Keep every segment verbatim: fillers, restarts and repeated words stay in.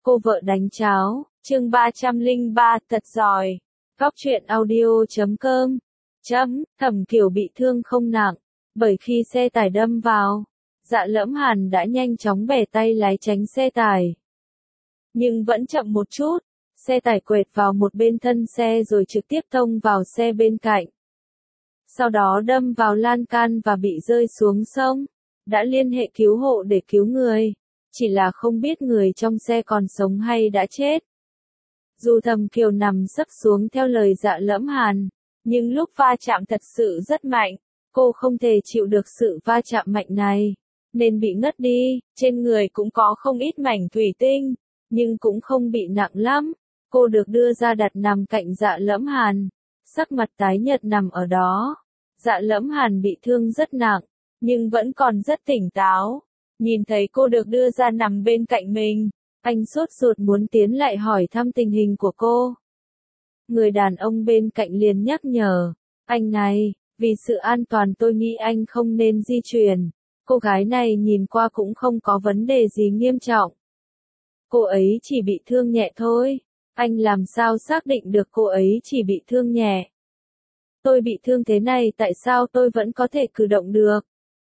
Cô vợ đánh cháo, chương ba trăm lẻ ba, thật giỏi. Góc truyện audio chấm com. Chấm, Thẩm Kiều bị thương không nặng, bởi khi xe tải đâm vào, Dạ Lẫm Hàn đã nhanh chóng bẻ tay lái tránh xe tải. Nhưng vẫn chậm một chút, xe tải quẹt vào một bên thân xe rồi trực tiếp tông vào xe bên cạnh. Sau đó đâm vào lan can và bị rơi xuống sông, đã liên hệ cứu hộ để cứu người. Chỉ là không biết người trong xe còn sống hay đã chết. Dù Thẩm Kiều nằm sấp xuống theo lời Dạ Lẫm Hàn, nhưng lúc va chạm thật sự rất mạnh, cô không thể chịu được sự va chạm mạnh này, nên bị ngất đi. Trên người cũng có không ít mảnh thủy tinh, nhưng cũng không bị nặng lắm. Cô được đưa ra đặt nằm cạnh Dạ Lẫm Hàn, sắc mặt tái nhợt nằm ở đó. Dạ Lẫm Hàn bị thương rất nặng, nhưng vẫn còn rất tỉnh táo. Nhìn thấy cô được đưa ra nằm bên cạnh mình, anh sốt ruột muốn tiến lại hỏi thăm tình hình của cô. Người đàn ông bên cạnh liền nhắc nhở, anh này, vì sự an toàn tôi nghĩ anh không nên di chuyển. Cô gái này nhìn qua cũng không có vấn đề gì nghiêm trọng. Cô ấy chỉ bị thương nhẹ thôi, anh làm sao xác định được cô ấy chỉ bị thương nhẹ? Tôi bị thương thế này tại sao tôi vẫn có thể cử động được?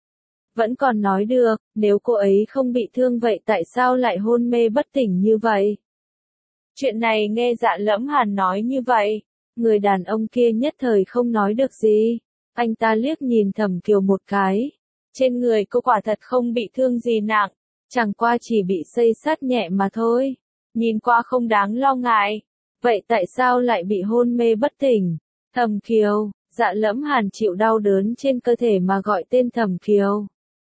Vẫn còn nói được, nếu cô ấy không bị thương vậy tại sao lại hôn mê bất tỉnh như vậy? Chuyện này nghe Dạ Lẫm Hàn nói như vậy, người đàn ông kia nhất thời không nói được gì. Anh ta liếc nhìn Thẩm Kiều một cái. Trên người cô quả thật không bị thương gì nặng, chẳng qua chỉ bị xây xát nhẹ mà thôi. Nhìn qua không đáng lo ngại. Vậy tại sao lại bị hôn mê bất tỉnh? Thẩm Kiều, Dạ Lẫm Hàn chịu đau đớn trên cơ thể mà gọi tên Thẩm Kiều.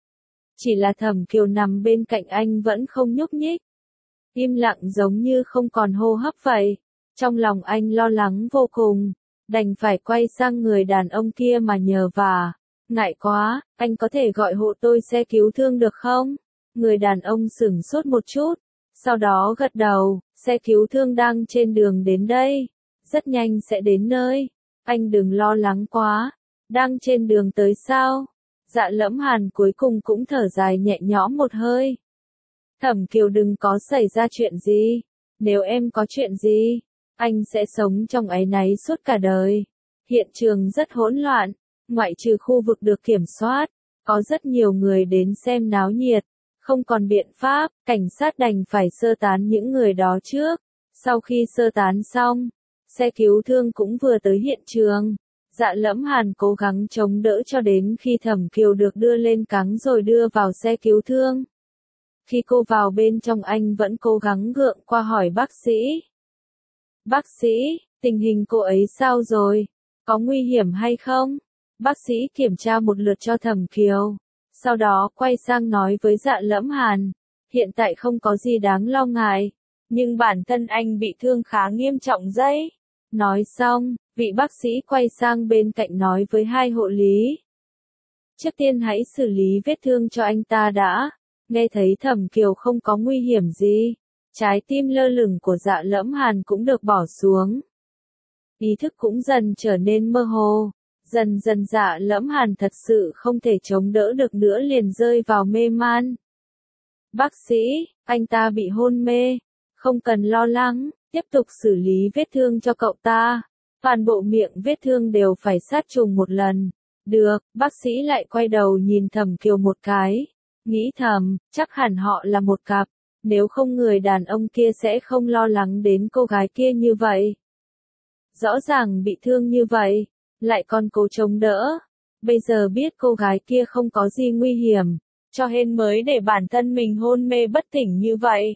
Chỉ là Thẩm Kiều nằm bên cạnh anh vẫn không nhúc nhích. Im lặng giống như không còn hô hấp vậy. Trong lòng anh lo lắng vô cùng, đành phải quay sang người đàn ông kia mà nhờ vả. Ngại quá, anh có thể gọi hộ tôi xe cứu thương được không? Người đàn ông sửng sốt một chút, sau đó gật đầu, xe cứu thương đang trên đường đến đây. Rất nhanh sẽ đến nơi, anh đừng lo lắng quá. Đang trên đường tới sao? Dạ Lẫm Hàn cuối cùng cũng thở dài nhẹ nhõm một hơi. Thẩm Kiều đừng có xảy ra chuyện gì. Nếu em có chuyện gì, anh sẽ sống trong áy náy suốt cả đời. Hiện trường rất hỗn loạn, ngoại trừ khu vực được kiểm soát, có rất nhiều người đến xem náo nhiệt. Không còn biện pháp, cảnh sát đành phải sơ tán những người đó trước. Sau khi sơ tán xong, xe cứu thương cũng vừa tới hiện trường. Dạ Lẫm Hàn cố gắng chống đỡ cho đến khi Thẩm Kiều được đưa lên cáng rồi đưa vào xe cứu thương. Khi cô vào bên trong anh vẫn cố gắng gượng qua hỏi bác sĩ. Bác sĩ, tình hình cô ấy sao rồi? Có nguy hiểm hay không? Bác sĩ kiểm tra một lượt cho Thẩm Kiều. Sau đó quay sang nói với Dạ Lẫm Hàn. Hiện tại không có gì đáng lo ngại. Nhưng bản thân anh bị thương khá nghiêm trọng đấy. Nói xong, vị bác sĩ quay sang bên cạnh nói với hai hộ lý. Trước tiên hãy xử lý vết thương cho anh ta đã. Nghe thấy Thẩm Kiều không có nguy hiểm gì, trái tim lơ lửng của Dạ Lẫm Hàn cũng được bỏ xuống. Ý thức cũng dần trở nên mơ hồ. Dần dần Dạ Lẫm Hàn thật sự không thể chống đỡ được nữa liền rơi vào mê man. Bác sĩ, anh ta bị hôn mê. Không cần lo lắng, tiếp tục xử lý vết thương cho cậu ta. Toàn bộ miệng vết thương đều phải sát trùng một lần. Được, bác sĩ lại quay đầu nhìn Thẩm Kiều một cái. Nghĩ thầm, chắc hẳn họ là một cặp. Nếu không người đàn ông kia sẽ không lo lắng đến cô gái kia như vậy. Rõ ràng bị thương như vậy, lại còn cố chống đỡ. Bây giờ biết cô gái kia không có gì nguy hiểm, cho nên mới để bản thân mình hôn mê bất tỉnh như vậy.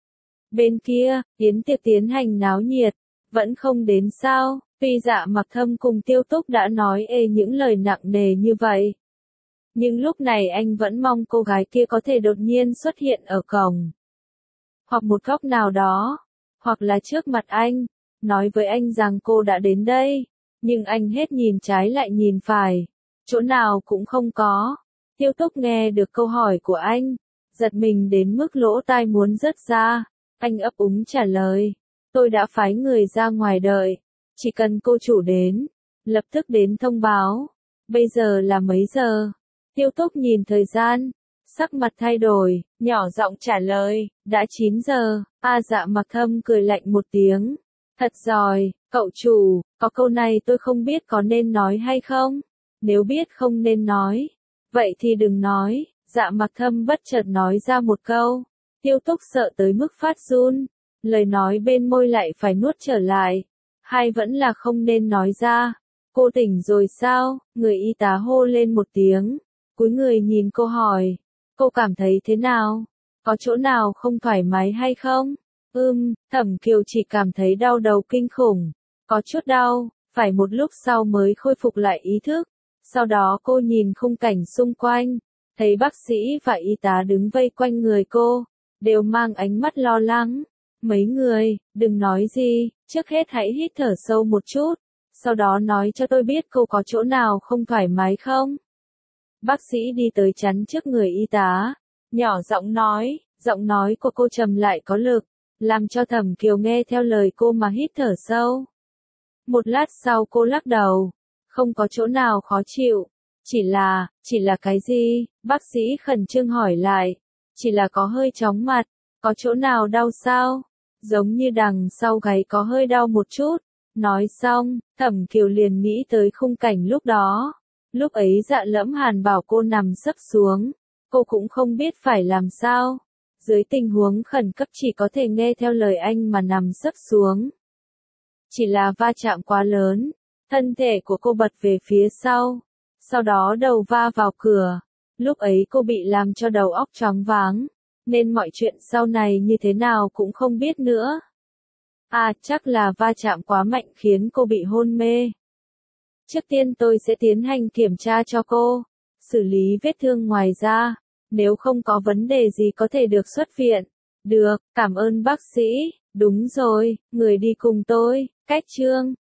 Bên kia, yến tiệc tiến hành náo nhiệt, vẫn không đến sao. Tuy Dạ Mặc Thâm cùng Tiêu Túc đã nói ê những lời nặng nề như vậy. Nhưng lúc này anh vẫn mong cô gái kia có thể đột nhiên xuất hiện ở cổng. Hoặc một góc nào đó. Hoặc là trước mặt anh. Nói với anh rằng cô đã đến đây. Nhưng anh hết nhìn trái lại nhìn phải. Chỗ nào cũng không có. Tiêu Túc nghe được câu hỏi của anh. Giật mình đến mức lỗ tai muốn rớt ra. Anh ấp úng trả lời. Tôi đã phái người ra ngoài đợi. Chỉ cần cô chủ đến. Lập tức đến thông báo. Bây giờ là mấy giờ? Tiêu Túc nhìn thời gian. Sắc mặt thay đổi, nhỏ giọng trả lời, đã chín giờ, A Dạ Mặc Thâm cười lạnh một tiếng. Thật giỏi, cậu chủ, có câu này tôi không biết có nên nói hay không? Nếu biết không nên nói, vậy thì đừng nói. Dạ Mặc Thâm bất chợt nói ra một câu. Tiêu Túc sợ tới mức phát run, lời nói bên môi lại phải nuốt trở lại. Hay vẫn là không nên nói ra. Cô tỉnh rồi sao? Người y tá hô lên một tiếng, cúi người nhìn cô hỏi. Cô cảm thấy thế nào? Có chỗ nào không thoải mái hay không? Ừm, Thẩm Kiều chỉ cảm thấy đau đầu kinh khủng. Có chút đau, phải một lúc sau mới khôi phục lại ý thức. Sau đó cô nhìn khung cảnh xung quanh, thấy bác sĩ và y tá đứng vây quanh người cô, đều mang ánh mắt lo lắng. Mấy người, đừng nói gì, trước hết hãy hít thở sâu một chút, sau đó nói cho tôi biết cô có chỗ nào không thoải mái không? Bác sĩ đi tới chắn trước người y tá, nhỏ giọng nói, giọng nói của cô trầm lại có lực, làm cho Thẩm Kiều nghe theo lời cô mà hít thở sâu. Một lát sau cô lắc đầu, không có chỗ nào khó chịu, chỉ là, chỉ là cái gì? Bác sĩ khẩn trương hỏi lại, chỉ là có hơi chóng mặt, có chỗ nào đau sao? Giống như đằng sau gáy có hơi đau một chút. Nói xong, Thẩm Kiều liền nghĩ tới khung cảnh lúc đó. Lúc ấy Dạ Lẫm Hàn bảo cô nằm sấp xuống, cô cũng không biết phải làm sao. Dưới tình huống khẩn cấp chỉ có thể nghe theo lời anh mà nằm sấp xuống. Chỉ là va chạm quá lớn, thân thể của cô bật về phía sau, sau đó đầu va vào cửa. Lúc ấy cô bị làm cho đầu óc choáng váng, nên mọi chuyện sau này như thế nào cũng không biết nữa. À, chắc là va chạm quá mạnh khiến cô bị hôn mê. Trước tiên tôi sẽ tiến hành kiểm tra cho cô, xử lý vết thương ngoài da, nếu không có vấn đề gì có thể được xuất viện. Được, cảm ơn bác sĩ. Đúng rồi, người đi cùng tôi, Cách Trương.